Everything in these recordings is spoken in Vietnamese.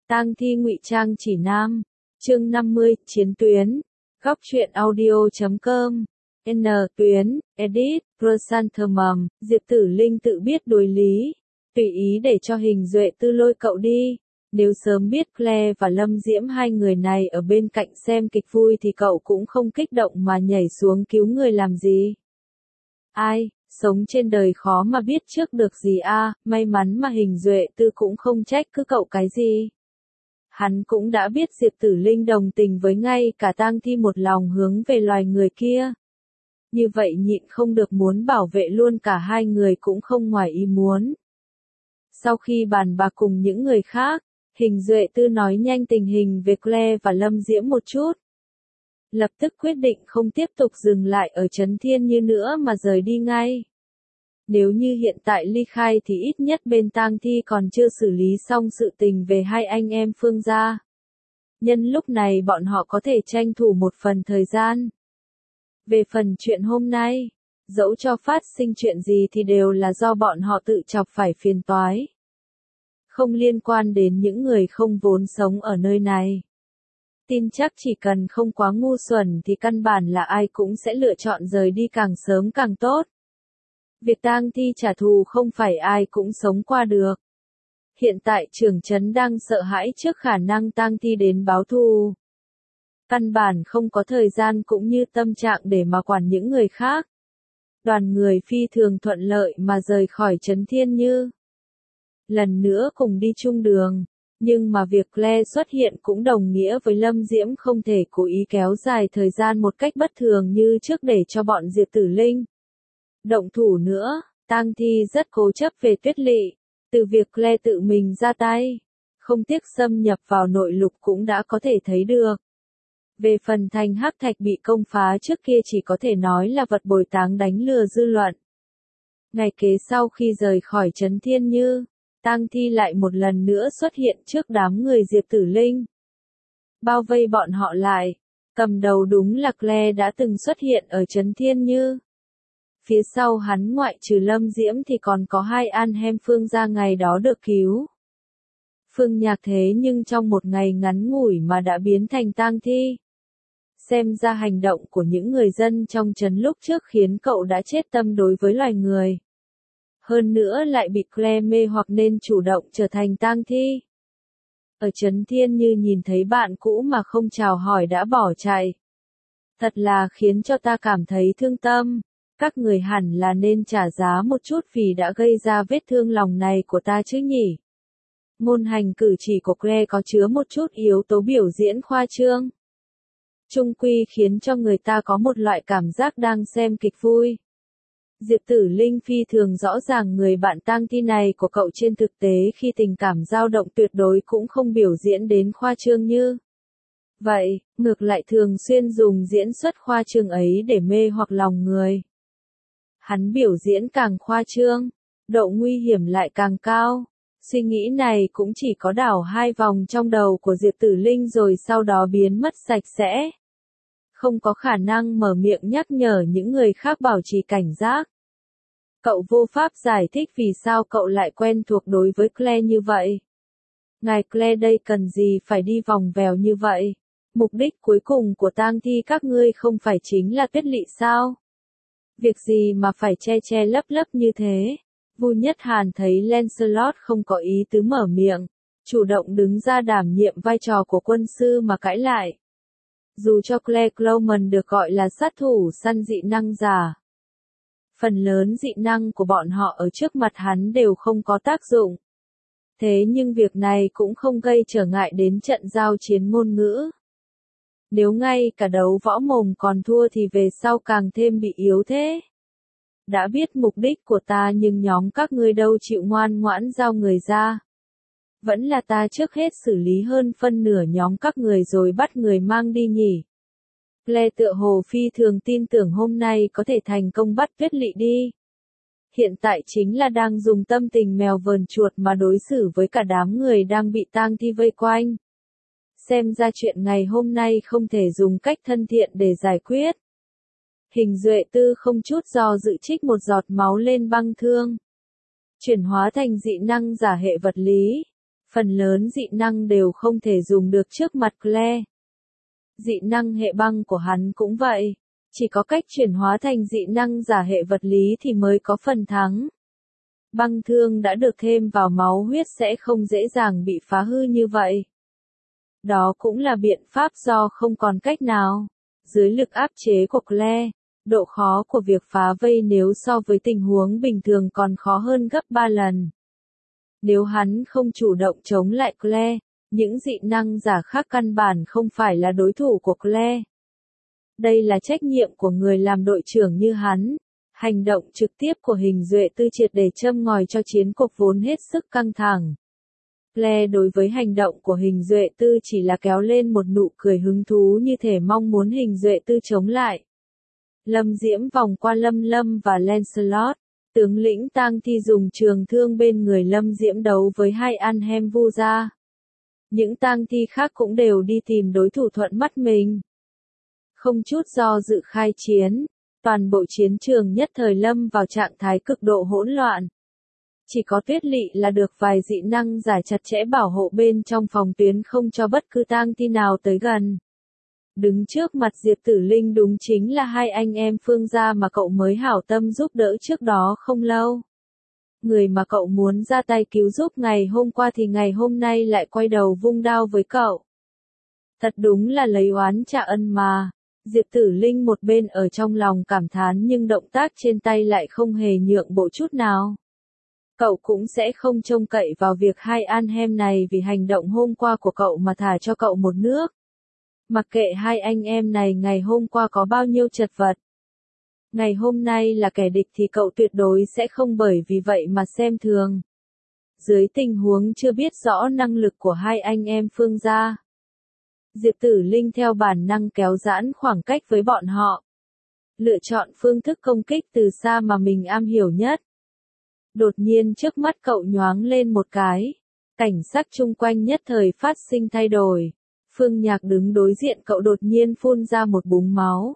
Tang thi ngụy trang chỉ nam. Chương 50, chiến tuyến. Góc truyện audio.com. N. Tuyến, edit, chrysanthemum, Diệp Tử Linh tự biết đối lý. Tùy ý để cho Hình Duệ Tư lôi cậu đi. Nếu sớm biết Claire và Lâm Diễm hai người này ở bên cạnh xem kịch vui thì cậu cũng không kích động mà nhảy xuống cứu người làm gì. Ai, sống trên đời khó mà biết trước được gì a, may mắn mà Hình Duệ Tư cũng không trách cứ cậu cái gì. Hắn cũng đã biết Diệp Tử Linh đồng tình với ngay cả Tang Thi một lòng hướng về loài người kia. Như vậy nhịn không được muốn bảo vệ luôn cả hai người cũng không ngoài ý muốn. Sau khi bàn bạc cùng những người khác, Hình Duệ Tư nói nhanh tình hình về Claire và Lâm Diễm một chút. Lập tức quyết định không tiếp tục dừng lại ở Trấn Thiên Như nữa mà rời đi ngay. Nếu như hiện tại ly khai thì ít nhất bên Tang Thi còn chưa xử lý xong sự tình về hai anh em Phương gia. Nhân lúc này bọn họ có thể tranh thủ một phần thời gian. Về phần chuyện hôm nay, dẫu cho phát sinh chuyện gì thì đều là do bọn họ tự chọc phải phiền toái. Không liên quan đến những người không vốn sống ở nơi này. Tin chắc chỉ cần không quá ngu xuẩn thì căn bản là ai cũng sẽ lựa chọn rời đi càng sớm càng tốt. Việc Tang Thi trả thù không phải ai cũng sống qua được. Hiện tại trưởng trấn đang sợ hãi trước khả năng Tang Thi đến báo thù. Căn bản không có thời gian cũng như tâm trạng để mà quản những người khác. Đoàn người phi thường thuận lợi mà rời khỏi Trấn Thiên Như. Lần nữa cùng đi chung đường, nhưng mà việc Claire xuất hiện cũng đồng nghĩa với Lâm Diễm không thể cố ý kéo dài thời gian một cách bất thường như trước để cho bọn Diệp Tử Linh động thủ nữa. Tang Thi rất cố chấp về Tuyết Lỵ, từ việc Claire tự mình ra tay, không tiếc xâm nhập vào nội lục cũng đã có thể thấy được. Về phần thành hắc thạch bị công phá trước kia chỉ có thể nói là vật bồi táng đánh lừa dư luận. Ngày kế sau khi rời khỏi Trấn Thiên Như, Tang Thi lại một lần nữa xuất hiện trước đám người Diệp Tử Linh. Bao vây bọn họ lại, cầm đầu đúng là Claire đã từng xuất hiện ở Trấn Thiên Như. Phía sau hắn ngoại trừ Lâm Diễm thì còn có hai an hem Phương gia ngày đó được cứu. Phương Nhạc thế nhưng trong một ngày ngắn ngủi mà đã biến thành tang thi. Xem ra hành động của những người dân trong trấn lúc trước khiến cậu đã chết tâm đối với loài người. Hơn nữa lại bị Claire mê hoặc nên chủ động trở thành tang thi. Ở Trấn Thiên Như nhìn thấy bạn cũ mà không chào hỏi đã bỏ chạy. Thật là khiến cho ta cảm thấy thương tâm. Các người hẳn là nên trả giá một chút vì đã gây ra vết thương lòng này của ta chứ nhỉ. Ngôn hành cử chỉ của Claire có chứa một chút yếu tố biểu diễn khoa trương. Chung quy khiến cho người ta có một loại cảm giác đang xem kịch vui. Diệp Tử Linh phi thường rõ ràng người bạn Tang Thi này của cậu trên thực tế khi tình cảm dao động tuyệt đối cũng không biểu diễn đến khoa trương như vậy, ngược lại thường xuyên dùng diễn xuất khoa trương ấy để mê hoặc lòng người. Hắn biểu diễn càng khoa trương, độ nguy hiểm lại càng cao. Suy nghĩ này cũng chỉ có đảo hai vòng trong đầu của Diệp Tử Linh rồi sau đó biến mất sạch sẽ. Không có khả năng mở miệng nhắc nhở những người khác bảo trì cảnh giác. Cậu vô pháp giải thích vì sao cậu lại quen thuộc đối với Claire như vậy. Ngài Claire đây cần gì phải đi vòng vèo như vậy? Mục đích cuối cùng của tang thi các ngươi không phải chính là Tuyết Lỵ sao? Việc gì mà phải che che lấp lấp như thế? Vu Nhất Hàn thấy Lancelot không có ý tứ mở miệng, chủ động đứng ra đảm nhiệm vai trò của quân sư mà cãi lại. Dù cho Claire Cloman được gọi là sát thủ săn dị năng giả, phần lớn dị năng của bọn họ ở trước mặt hắn đều không có tác dụng. Thế nhưng việc này cũng không gây trở ngại đến trận giao chiến ngôn ngữ. Nếu ngay cả đấu võ mồm còn thua thì về sau càng thêm bị yếu thế. Đã biết mục đích của ta nhưng nhóm các ngươi đâu chịu ngoan ngoãn giao người ra. Vẫn là ta trước hết xử lý hơn phân nửa nhóm các người rồi bắt người mang đi nhỉ. Claire tựa hồ phi thường tin tưởng hôm nay có thể thành công bắt Tuyết Lỵ đi. Hiện tại chính là đang dùng tâm tình mèo vờn chuột mà đối xử với cả đám người đang bị tang thi vây quanh. Xem ra chuyện ngày hôm nay không thể dùng cách thân thiện để giải quyết. Hình Duệ Tư không chút do dự trích một giọt máu lên băng thương. Chuyển hóa thành dị năng giả hệ vật lý. Phần lớn dị năng đều không thể dùng được trước mặt Claire. Dị năng hệ băng của hắn cũng vậy. Chỉ có cách chuyển hóa thành dị năng giả hệ vật lý thì mới có phần thắng. Băng thương đã được thêm vào máu huyết sẽ không dễ dàng bị phá hư như vậy. Đó cũng là biện pháp do không còn cách nào. Dưới lực áp chế của Claire, độ khó của việc phá vây nếu so với tình huống bình thường còn khó hơn gấp 3 lần. Nếu hắn không chủ động chống lại Claire, những dị năng giả khác căn bản không phải là đối thủ của Claire. Đây là trách nhiệm của người làm đội trưởng như hắn. Hành động trực tiếp của Hình Duệ Tư triệt để châm ngòi cho chiến cuộc vốn hết sức căng thẳng. Claire đối với hành động của Hình Duệ Tư chỉ là kéo lên một nụ cười hứng thú như thể mong muốn Hình Duệ Tư chống lại. Lâm Diễm vòng qua Lâm Lâm và Lancelot. Tướng lĩnh Tang Thi dùng trường thương bên người Lâm Diễm đấu với hai Anhem Vu gia. Những Tang Thi khác cũng đều đi tìm đối thủ thuận mắt mình. Không chút do dự khai chiến, toàn bộ chiến trường nhất thời lâm vào trạng thái cực độ hỗn loạn. Chỉ có Tuyết Lị là được vài dị năng giả chặt chẽ bảo hộ bên trong phòng tuyến không cho bất cứ tang thi nào tới gần. Đứng trước mặt Diệp Tử Linh đúng chính là hai anh em Phương gia mà cậu mới hảo tâm giúp đỡ trước đó không lâu. Người mà cậu muốn ra tay cứu giúp ngày hôm qua thì ngày hôm nay lại quay đầu vung đao với cậu. Thật đúng là lấy oán trả ân mà. Diệp Tử Linh một bên ở trong lòng cảm thán nhưng động tác trên tay lại không hề nhượng bộ chút nào. Cậu cũng sẽ không trông cậy vào việc hai Anhem này vì hành động hôm qua của cậu mà thả cho cậu một nước. Mặc kệ hai anh em này ngày hôm qua có bao nhiêu chật vật. Ngày hôm nay là kẻ địch thì cậu tuyệt đối sẽ không bởi vì vậy mà xem thường. Dưới tình huống chưa biết rõ năng lực của hai anh em Phương gia, Diệp Tử Linh theo bản năng kéo giãn khoảng cách với bọn họ. Lựa chọn phương thức công kích từ xa mà mình am hiểu nhất. Đột nhiên trước mắt cậu nhoáng lên một cái. Cảnh sắc chung quanh nhất thời phát sinh thay đổi. Phương Nhạc đứng đối diện cậu đột nhiên phun ra một búng máu.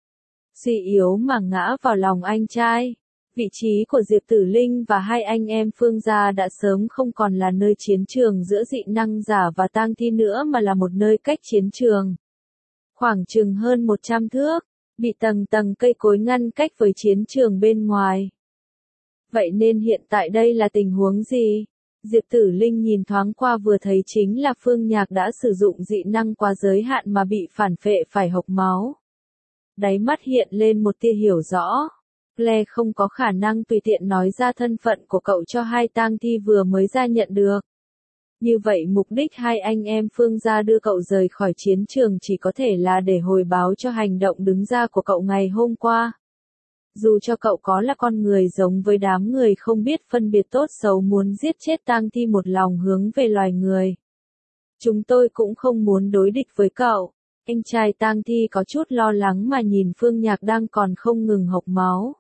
Suy yếu mà ngã vào lòng anh trai. Vị trí của Diệp Tử Linh và hai anh em Phương gia đã sớm không còn là nơi chiến trường giữa dị năng giả và tang thi nữa mà là một nơi cách chiến trường. Khoảng chừng hơn 100 thước, bị tầng tầng cây cối ngăn cách với chiến trường bên ngoài. Vậy nên hiện tại đây là tình huống gì? Diệp Tử Linh nhìn thoáng qua vừa thấy chính là Phương Nhạc đã sử dụng dị năng quá giới hạn mà bị phản phệ phải hộc máu. Đáy mắt hiện lên một tia hiểu rõ. Claire không có khả năng tùy tiện nói ra thân phận của cậu cho hai tang thi vừa mới ra nhận được. Như vậy mục đích hai anh em Phương gia đưa cậu rời khỏi chiến trường chỉ có thể là để hồi báo cho hành động đứng ra của cậu ngày hôm qua. Dù cho cậu có là con người giống với đám người không biết phân biệt tốt xấu muốn giết chết tang thi một lòng hướng về loài người. Chúng tôi cũng không muốn đối địch với cậu. Anh trai tang thi có chút lo lắng mà nhìn Phương Nhạc đang còn không ngừng hộc máu.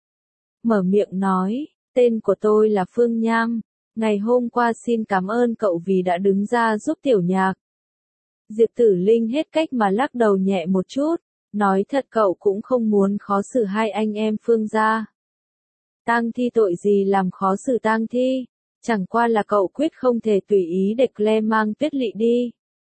Mở miệng nói, tên của tôi là Phương Nham. Ngày hôm qua xin cảm ơn cậu vì đã đứng ra giúp Tiểu Nhạc. Diệp Tử Linh hết cách mà lắc đầu nhẹ một chút. Nói thật cậu cũng không muốn khó xử hai anh em Phương gia. Tang thi tội gì làm khó xử tang thi, chẳng qua là cậu quyết không thể tùy ý để Claire mang Tuyết Lị đi.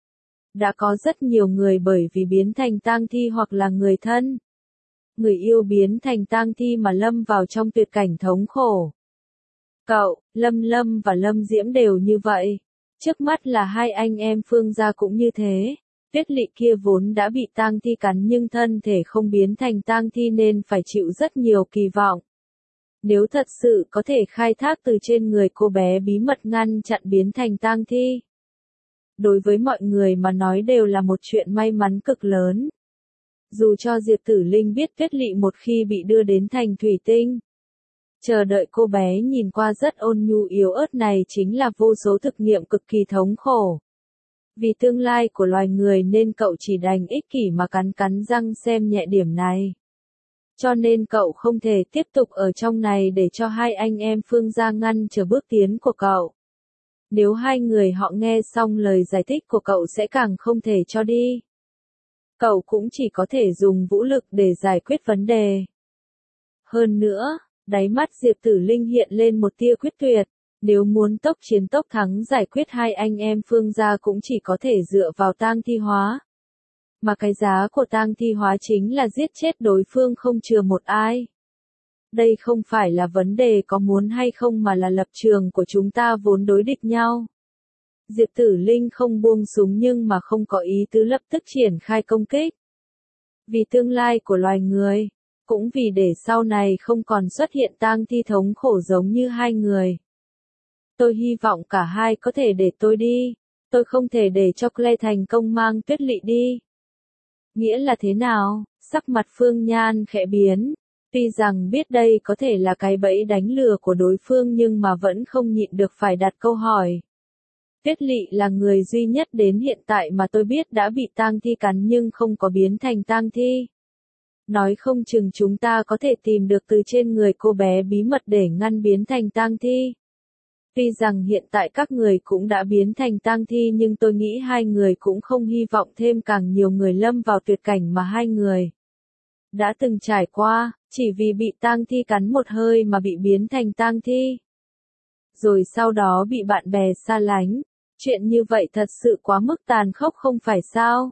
Đã có rất nhiều người bởi vì biến thành tang thi hoặc là người thân, người yêu biến thành tang thi mà lâm vào trong tuyệt cảnh thống khổ. Cậu, Lâm Lâm và Lâm Diễm đều như vậy. Trước mắt là hai anh em Phương gia cũng như thế. Tuyết Lị kia vốn đã bị tang thi cắn nhưng thân thể không biến thành tang thi nên phải chịu rất nhiều kỳ vọng. Nếu thật sự có thể khai thác từ trên người cô bé bí mật ngăn chặn biến thành tang thi, đối với mọi người mà nói đều là một chuyện may mắn cực lớn. Dù cho Diệp Tử Linh biết Tuyết Lị một khi bị đưa đến thành thủy tinh, chờ đợi cô bé nhìn qua rất ôn nhu yếu ớt này chính là vô số thực nghiệm cực kỳ thống khổ. Vì tương lai của loài người nên cậu chỉ đành ích kỷ mà cắn cắn răng xem nhẹ điểm này. Cho nên cậu không thể tiếp tục ở trong này để cho hai anh em Phương gia ngăn trở bước tiến của cậu. Nếu hai người họ nghe xong lời giải thích của cậu sẽ càng không thể cho đi. Cậu cũng chỉ có thể dùng vũ lực để giải quyết vấn đề. Hơn nữa, đáy mắt Diệp Tử Linh hiện lên một tia quyết tuyệt. Nếu muốn tốc chiến tốc thắng giải quyết hai anh em Phương gia cũng chỉ có thể dựa vào tang thi hóa. Mà cái giá của tang thi hóa chính là giết chết đối phương không chừa một ai. Đây không phải là vấn đề có muốn hay không mà là lập trường của chúng ta vốn đối địch nhau. Diệp Tử Linh không buông súng nhưng mà không có ý tứ lập tức triển khai công kích. Vì tương lai của loài người, cũng vì để sau này không còn xuất hiện tang thi thống khổ giống như hai người. Tôi hy vọng cả hai có thể để tôi đi, tôi không thể để cho Clay thành công mang Tuyết Lị đi. Nghĩa là thế nào? Sắc mặt Phương Nhan khẽ biến. Tuy rằng biết đây có thể là cái bẫy đánh lừa của đối phương nhưng mà vẫn không nhịn được phải đặt câu hỏi. Tuyết Lị là người duy nhất đến hiện tại mà tôi biết đã bị tang thi cắn nhưng không có biến thành tang thi. Nói không chừng chúng ta có thể tìm được từ trên người cô bé bí mật để ngăn biến thành tang thi. Tuy rằng hiện tại các người cũng đã biến thành tang thi nhưng tôi nghĩ hai người cũng không hy vọng thêm càng nhiều người lâm vào tuyệt cảnh mà hai người đã từng trải qua, chỉ vì bị tang thi cắn một hơi mà bị biến thành tang thi. Rồi sau đó bị bạn bè xa lánh. Chuyện như vậy thật sự quá mức tàn khốc không phải sao?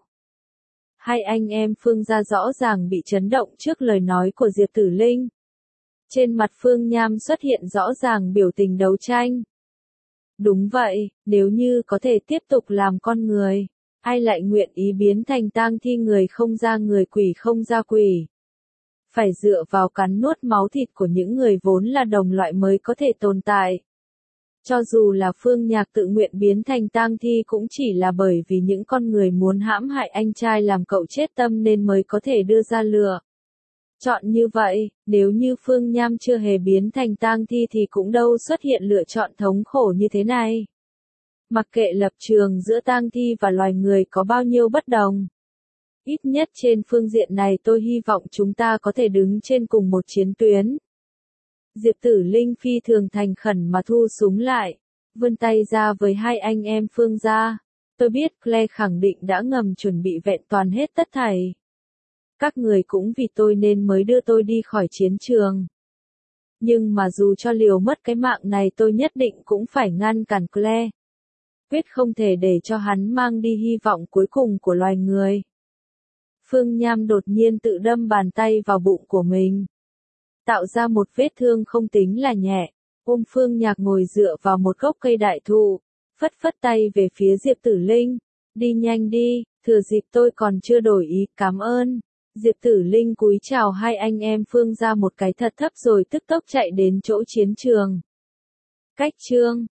Hai anh em Phương gia rõ ràng bị chấn động trước lời nói của Diệp Tử Linh. Trên mặt Phương Nham xuất hiện rõ ràng biểu tình đấu tranh. Đúng vậy, nếu như có thể tiếp tục làm con người, ai lại nguyện ý biến thành tang thi người không ra người quỷ không ra quỷ. Phải dựa vào cắn nuốt máu thịt của những người vốn là đồng loại mới có thể tồn tại. Cho dù là Phương Nhạc tự nguyện biến thành tang thi cũng chỉ là bởi vì những con người muốn hãm hại anh trai làm cậu chết tâm nên mới có thể đưa ra lựa chọn như vậy, nếu như Phương Nham chưa hề biến thành tang thi thì cũng đâu xuất hiện lựa chọn thống khổ như thế này. Mặc kệ lập trường giữa tang thi và loài người có bao nhiêu bất đồng. Ít nhất trên phương diện này tôi hy vọng chúng ta có thể đứng trên cùng một chiến tuyến. Diệp Tử Linh phi thường thành khẩn mà thu súng lại, vươn tay ra với hai anh em Phương gia. Tôi biết Claire khẳng định đã ngầm chuẩn bị vẹn toàn hết tất thảy. Các người cũng vì tôi nên mới đưa tôi đi khỏi chiến trường. Nhưng mà dù cho liều mất cái mạng này tôi nhất định cũng phải ngăn cản Claire. Quyết không thể để cho hắn mang đi hy vọng cuối cùng của loài người. Phương Nham đột nhiên tự đâm bàn tay vào bụng của mình. Tạo ra một vết thương không tính là nhẹ. Ôm Phương Nhạc ngồi dựa vào một gốc cây đại thụ, phất phất tay về phía Diệp Tử Linh. Đi nhanh đi, thừa dịp tôi còn chưa đổi ý, cảm ơn. Diệp Tử Linh cúi chào hai anh em Phương gia một cái thật thấp rồi tức tốc chạy đến chỗ chiến trường. Cách chương